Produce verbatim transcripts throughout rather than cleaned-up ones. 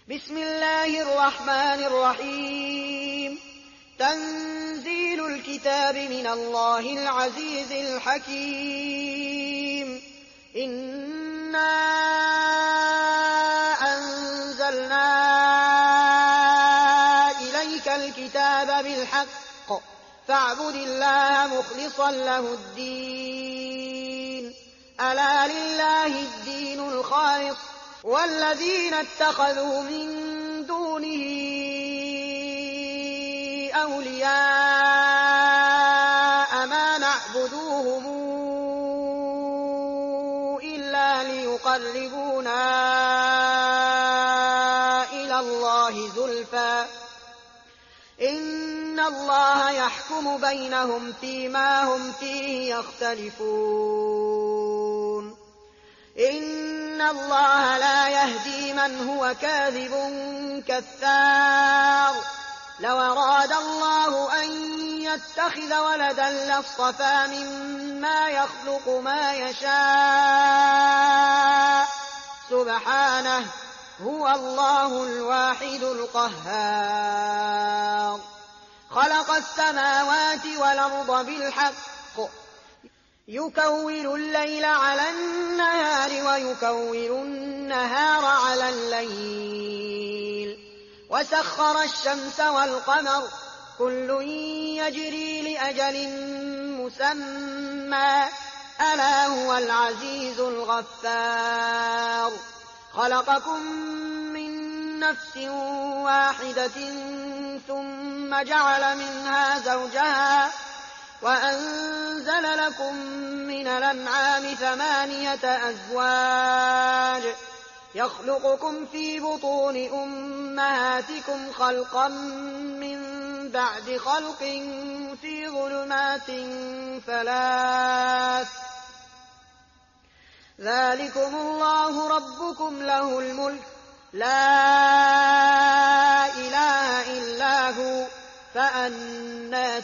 بسم الله الرحمن الرحيم تنزيل الكتاب من الله العزيز الحكيم إنا أنزلنا إليك الكتاب بالحق فاعبد الله مخلصا له الدين ألا لله الدين الخالص والذين اتخذوا من دونه أولياء ما نعبدوهم إلا ليقربونا إلى الله زلفى إن الله يحكم بينهم فيما هم فيه يختلفون إن الله لا يهدي من هو كاذب كذاب لو أراد الله أن يتخذ ولدا لاصطفى مما يخلق ما يشاء سبحانه هو الله الواحد القهار خلق السماوات والأرض بالحق يكور الليل على النهار ويكور النهار على الليل وسخر الشمس والقمر كل يجري لأجل مسمى ألا هو العزيز الغفار خلقكم من نفس واحدة ثم جعل منها زوجها وأنزل لكم من الأنعام ثمانية أزواج يخلقكم في بطون أمهاتكم خلقا من بعد خلق في ظلمات ثلاث ذلكم الله ربكم له الملك لا إله إلا هو فأنى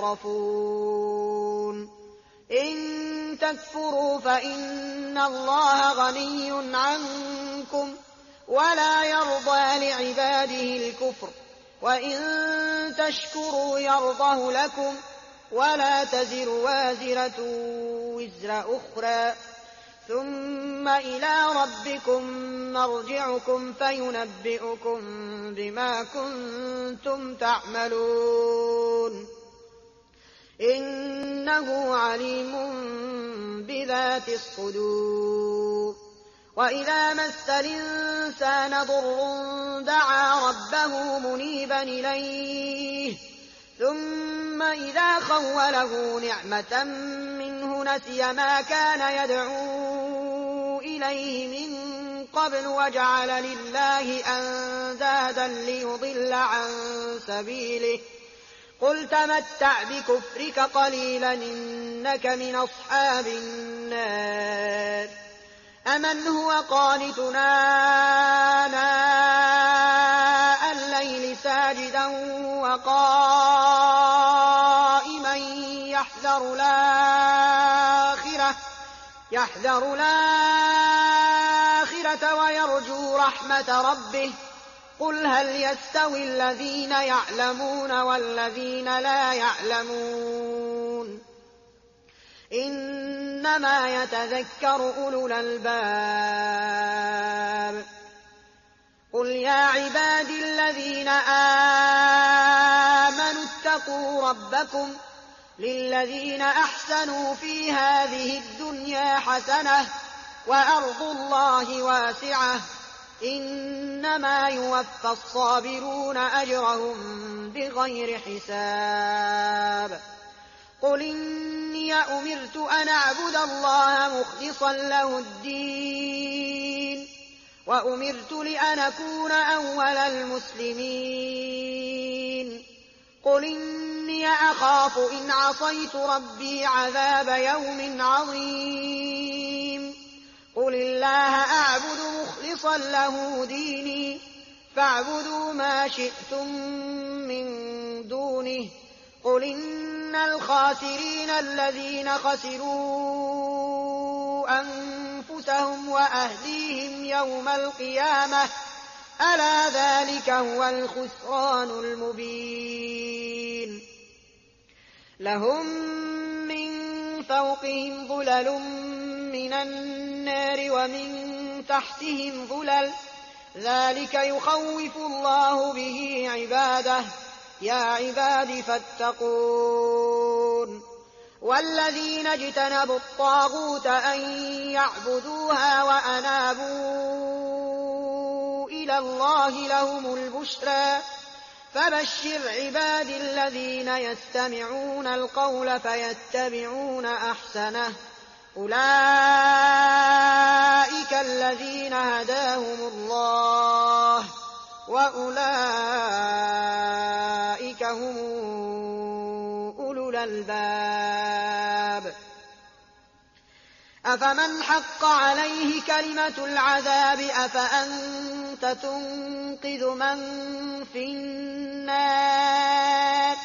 تصرفون إن تكفروا فإن الله غني عنكم ولا يرضى لعباده الكفر وإن تشكروا يرضه لكم ولا تزر وازرة وزر أخرى ثم إلى ربكم مرجعكم فينبئكم بما كنتم تعملون إنه عليم بذات الصدور وإذا مس الإنسان ضر دعا ربه منيبا إليه ثم إذا خوله نعمة منه نسي ما كان يدعو إليه من قبل وجعل لله أندادا ليضل عن سبيله قل تمتع بكفرك قليلا إنك من أصحاب النار أمن هو قانتنا آناء الليل ساجدا وقائما يحذر الآخرة يحذر الآخرة ويرجو رحمة ربه قل هل يستوي الذين يعلمون والذين لا يعلمون إنما يتذكر أولو الألباب قل يا عبادي الذين آمنوا اتقوا ربكم للذين أحسنوا في هذه الدنيا حسنة وأرض الله واسعة إنما يوفى الصابرون أجرهم بغير حساب قل إني أمرت أن أعبد الله مخلصا له الدين وأمرت لأن أكون أول المسلمين قل إني أخاف إن عصيت ربي عذاب يوم عظيم قل الله أعبد مخلصا له ديني فاعبدوا ما شئتم من دونه قل إن الخاسرين الذين خسروا أنفسهم وأهليهم يوم القيامة ألا ذلك هو الخسران المبين لهم من فوقهم ظلل من النار ومن تحتهم ظلل ذلك يخوف الله به عباده يا عباد فاتقون والذين اجتنبوا الطاغوت أن يعبدوها وأنابوا إلى الله لهم البشرى فبشر عباد الذين يستمعون القول فيتبعون أحسنه أولئك الذين هداهم الله وأولئك هم أولو الألباب أفمن حق عليه كلمة العذاب أفأنت تنقذ من في النار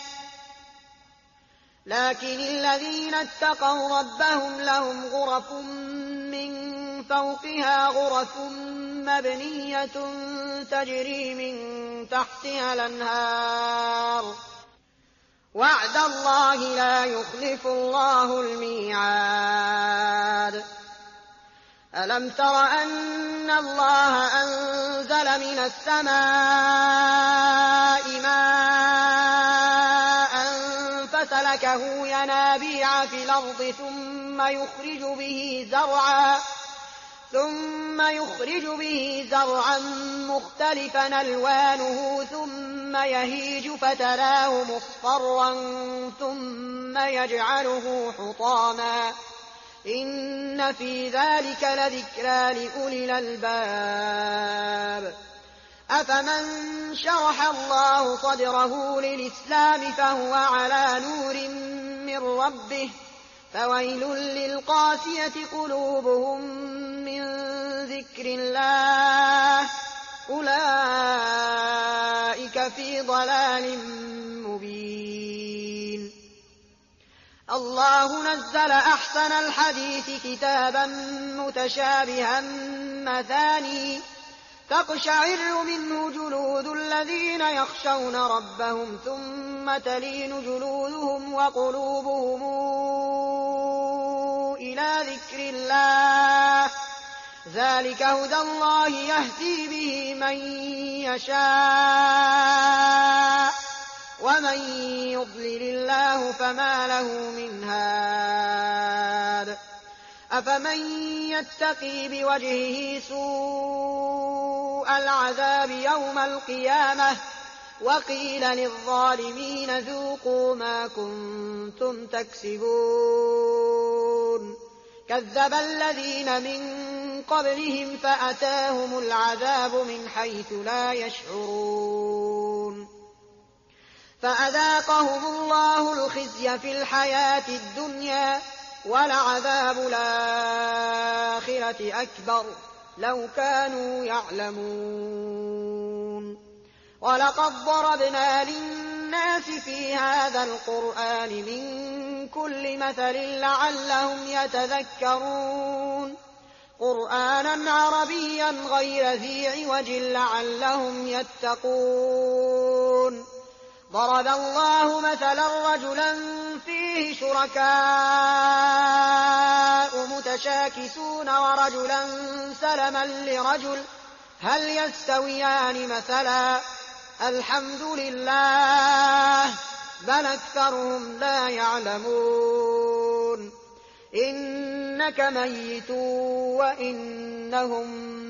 لكن الذين اتقوا ربهم لهم غرف من فوقها غرف مبنية تجري من تحتها الأنهار وعد الله لا يخلف الله الميعاد ألم تر أن الله أنزل من السماء ماء فسلكه ينابيع في الأرض ثم يخرج به زرعا ثم يخرج به زرعا مختلفا ألوانه ثم يهيج فتراه مصفرا ثم يجعله حطاما إن في ذلك لذكرى لأولي الألباب أفمن شرح الله صدره للإسلام فهو على نور من ربه فويل للقاسية قلوبهم من ذكر الله أولئك في ضلال مبين الله نزل أحسن الحديث كتابا متشابها مثاني تقشعر منه جلود الذين يخشون ربهم ثم تلين جلودهم وقلوبهم إلى ذكر الله ذلك هدى الله يهدي به من يشاء ومن يضلل الله فما له من هاد أفمن يتقي بوجهه سوء العذاب يوم القيامة وقيل للظالمين ذوقوا ما كنتم تكسبون كذب الذين من قبلهم فأتاهم العذاب من حيث لا يشعرون فأذاقهم الله الخزي في الحياة الدنيا ولعذاب الآخرة أكبر لو كانوا يعلمون ولقد ضربنا للناس في هذا القرآن من كل مثل لعلهم يتذكرون قرآنا عربيا غير ذي عوج لعلهم يتقون ضرب الله مثلا رجلا فيه شركاء متشاكسون ورجلا سلما لرجل هل يستويان مثلا الحمد لله بل أكثرهم لا يعلمون إنك ميت وإنهم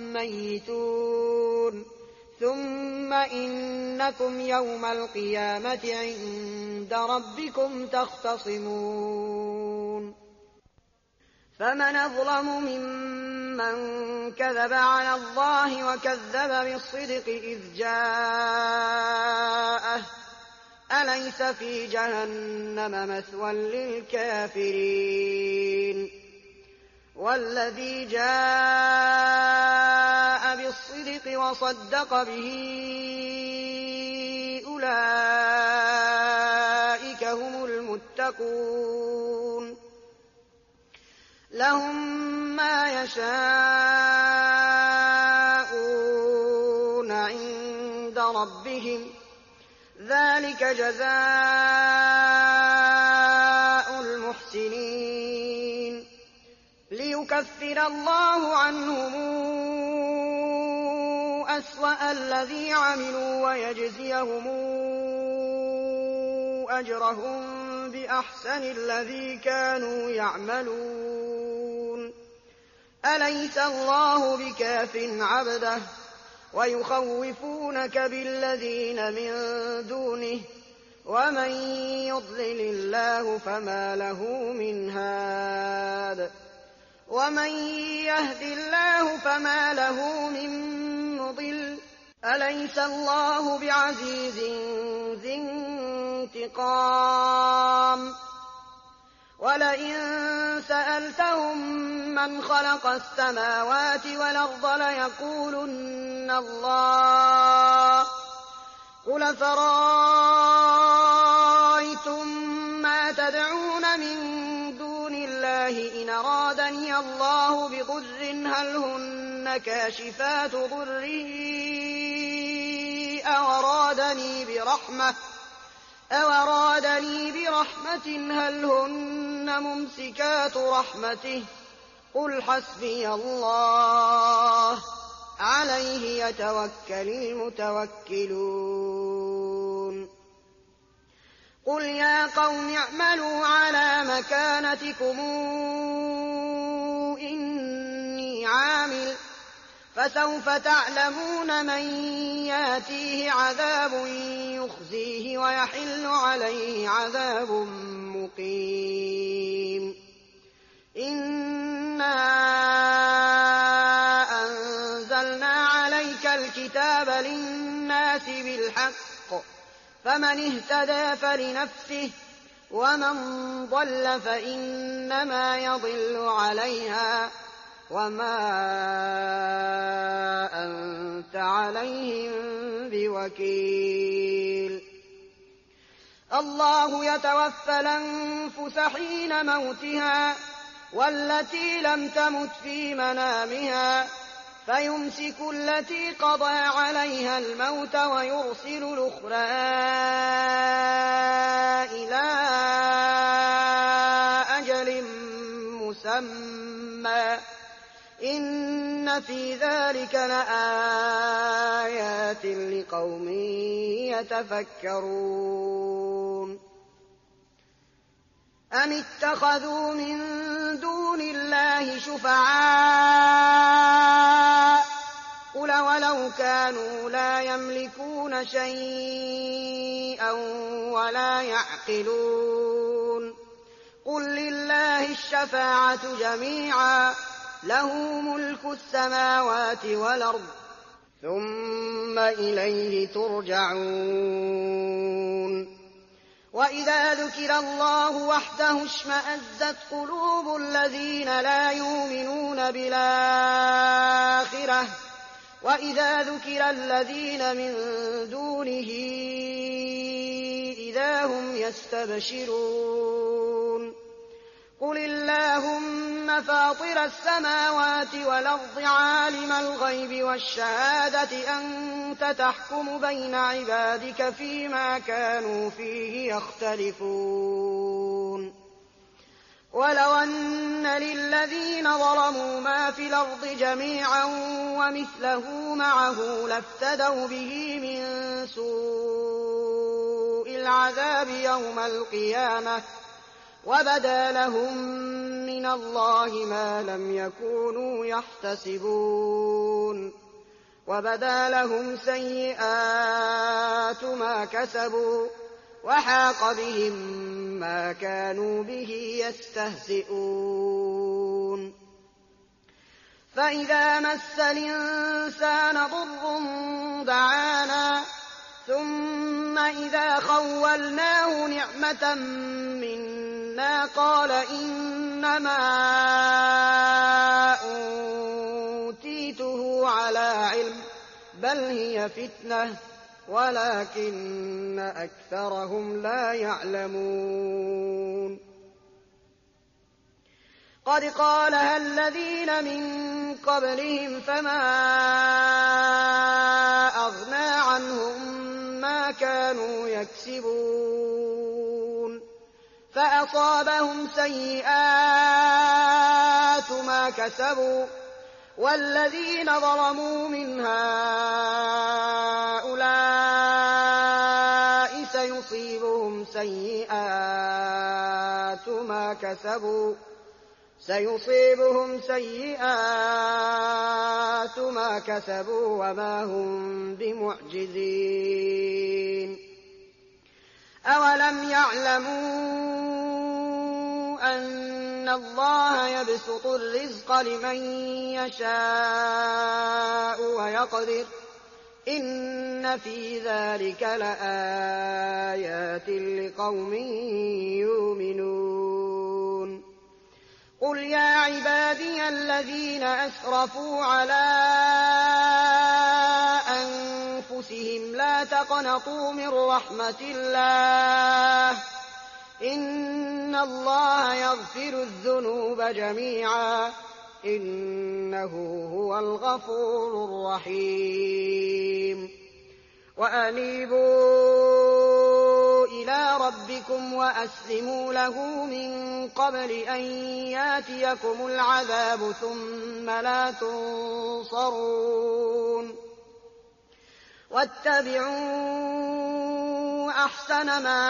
ميتون ثم إنكم يوم القيامة عند ربكم تختصمون فمن أظلم ممن كذب على الله وكذب بالصدق إذ جاءه أليس في جهنم مثوى للكافرين والذي جاء بالصدق وصدق به أولئك هم المتقون لهم ما يشاءون عند عند ربهم ذلك جزاء المحسنين ليكفر الله عنهم أسوأ الذي عملوا ويجزيهم أجرهم بأحسن الذي كانوا يعملون أليس الله بكاف عبده ويخوفونك بالذين من دونه ومن يضلل الله فما له من هاد ومن يهد الله فما له من مضل أليس الله بعزيز ذي انتقام ولئن سألتهم من خلق السماوات والأرض ليقولن الله قل فرأيتم ما تدعون من دون الله إن أرادني الله بضر هل هن كاشفات ضره أو أرادني برحمة أو أرادني برحمة هل هن ممسكات رحمته قل حسبي الله عليه يتوكل المتوكلون قل يا قوم اعملوا على مكانتكم إني عامل فسوف تعلمون من ياتيه عذاب يخزيه ويحل عليه عذاب مقيم إنا أنزلنا عليك الكتاب للناس بالحق فمن اهتدى فلنفسه ومن ضل فإنما يضل عليها وما أنت عليهم بوكيل الله يتوفى الأنفس حين موتها والتي لم تمت في منامها فيمسك التي قضى عليها الموت ويرسل الأخرى إلى أجل مسمى إن في ذلك لآيات لقوم يتفكرون أم اتخذوا من دون الله شفعاء قل ولو كانوا لا يملكون شيئا ولا يعقلون قل لله الشفاعة جميعا له ملك السماوات والأرض ثم إليه ترجعون وإذا ذكر الله وحده اشمأزت قلوب الذين لا يؤمنون بالآخرة وإذا ذكر الذين من دونه إذا هم يستبشرون قل اللهم فاطر السماوات والأرض عالم الغيب والشهادة أنت تحكم بين عبادك فيما كانوا فيه يختلفون ولو أن للذين ظلموا ما في الأرض جميعا ومثله معه لافتدوا به من سوء العذاب يوم القيامة وبدا لهم من الله ما لم يكونوا يحتسبون وبدا لهم سيئات ما كسبوا وحاق بهم ما كانوا به يستهزئون فإذا مس الإنسان ضر دعانا ثم إذا خولناه نعمة منا قال إنما أوتيته على علم بل هي فتنة ولكن أكثرهم لا يعلمون قد قالها الذين من قبلهم فما أغنى عنهم ما كانوا يكسبون فأصابهم سيئات ما كسبوا والذين ظلموا من هؤلاء سيصيبهم سيئات ما كسبوا سيصيبهم سيئات ما كسبوا وما هم بمعجزين أولم يعلموا أن الله يبسط الرزق لمن يشاء ويقدر إن في ذلك لآيات لقوم يؤمنون قل يا عبادي الذين أسرفوا على أنفسهم لا تقنطوا من رحمة الله إن الله يغفر الذنوب جميعا إنه هو الغفور الرحيم وأنيبوا إلى ربكم وأسلموا له من قبل أن ياتيكم العذاب ثم لا تنصرون واتبعوا أحسن ما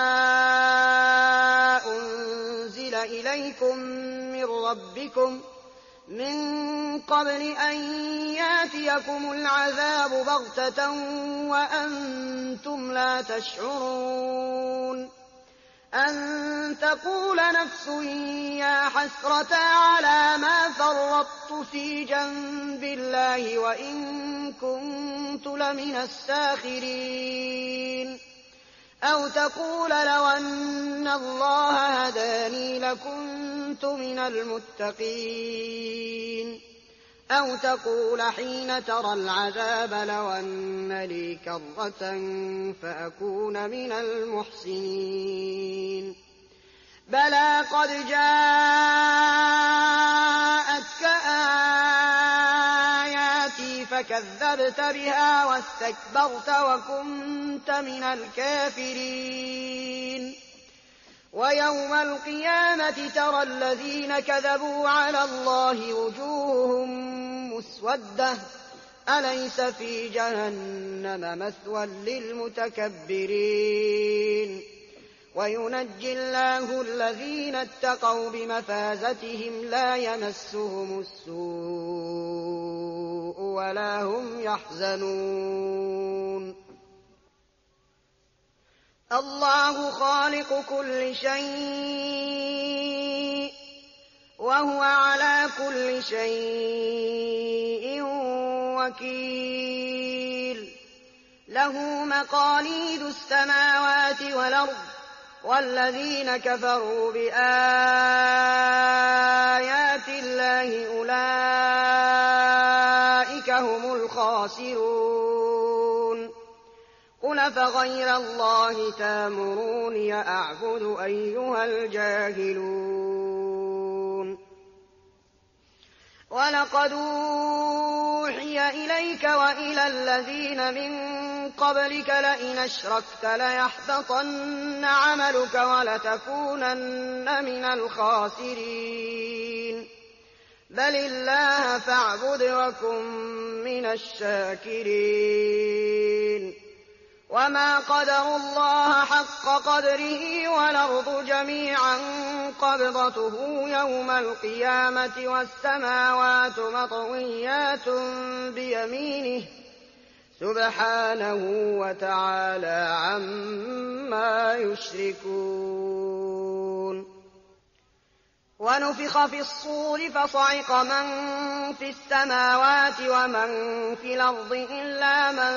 أنزل إليكم من ربكم من قبل أن ياتيكم العذاب بغتة وأنتم لا تشعرون أن تقول نفس يا حسرة على ما فرطت في جنب الله وإن كنت لمن الساخرين أو تقول لو أن الله هداني لكنت من المتقين أو تقول حين ترى العذاب لو أن لي كرة فأكون من المحسنين بلى قد جاءتك آياتي فكذبت بها واستكبرت وكنت من الكافرين ويوم القيامة ترى الذين كذبوا على الله وجوههم مسودة أليس في جهنم مثوى للمتكبرين وينجي الله الذين اتقوا بمفازتهم لا يمسهم السوء ولا هم يحزنون الله خالق كل شيء وهو على كل شيء وكيل له مقاليد السماوات والأرض والذين كفروا بآيات الله أولئك هم الخاسرون قل فغير الله تامروني أعبد أيها الجاهلون ولقد أوحي إليك وإلى الذين من قبلك لئن أشركت ليحبطن عملك ولتكونن من الخاسرين بل الله فاعبد وكن من الشاكرين وما قدروا الله حق قدره والأرض جميعا قبضته يوم القيامة والسماوات مطويات بيمينه سبحانه وتعالى عما يشركون ونفخ في الصور فصعق من في السماوات ومن في الأرض إلا من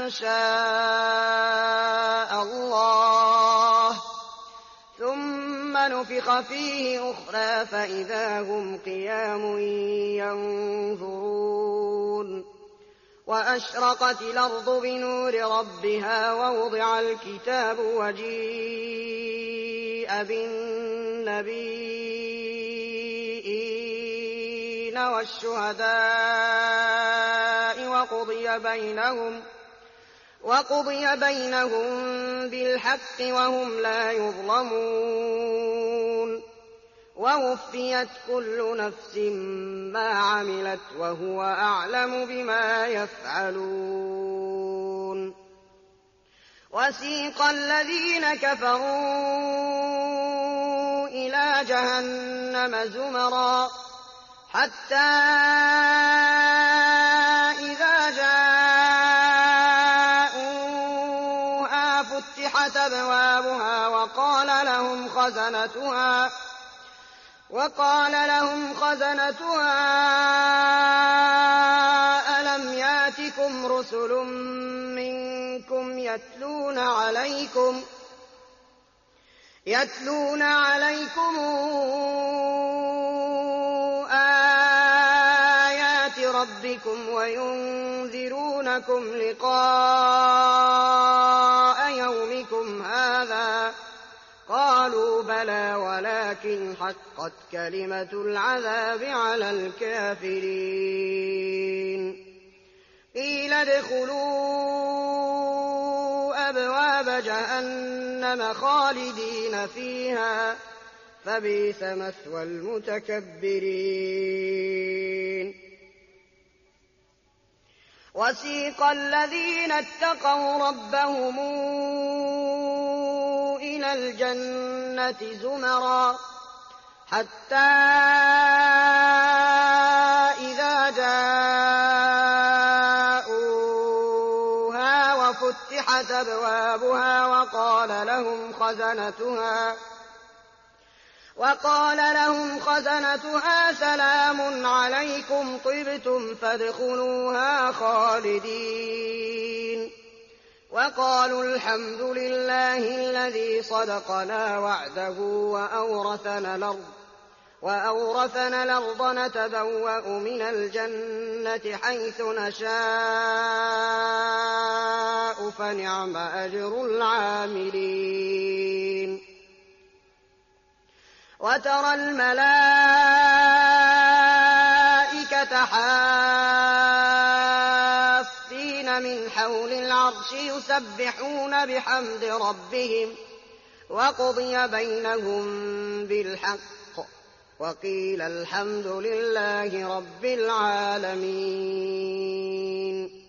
شاء الله ثم نفخ فيه أخرى فإذا هم قيام ينظرون وأشرقت الأرض بنور ربها ووضع الكتاب وجيء بالنبيين والشهداء وقضي بينهم وقضي بينهم بالحق وهم لا يظلمون ووفيت كل نفس ما عملت وهو أعلم بما يفعلون وسيق الذين كفروا إلى جهنم زمرا حتى إذا جاءوها فتحت أبوابها وقال لهم خزنتها وقال لهم خزنتها ألم ياتكم رسل منكم يتلون عليكم يتلون عليكم آيات ربكم وينذرونكم لقاء يومكم هذا قالوا بلى ولكن حقت كلمة العذاب على الكافرين قيل ادخلوا أبواب جهنم خالدين فيها فبئس مثوى المتكبرين وسيق الذين اتقوا ربهم إلى الجنة زمرا حتى إذا جاءوها وفتحت أبوابها وقال لهم خزنتها وقال لهم خزنتها سلام عليكم طبتم فادخلوها خالدين وقالوا الحمد لله الذي صدقنا وعده وأورثنا الأرض وأورثنا الأرض نتبوأ من الجنة حيث نشاء فنعم أجر العاملين وترى الملائكة حافين من حول العرش يسبحون بحمد ربهم وقضي بينهم بالحق وقيل الحمد لله رب العالمين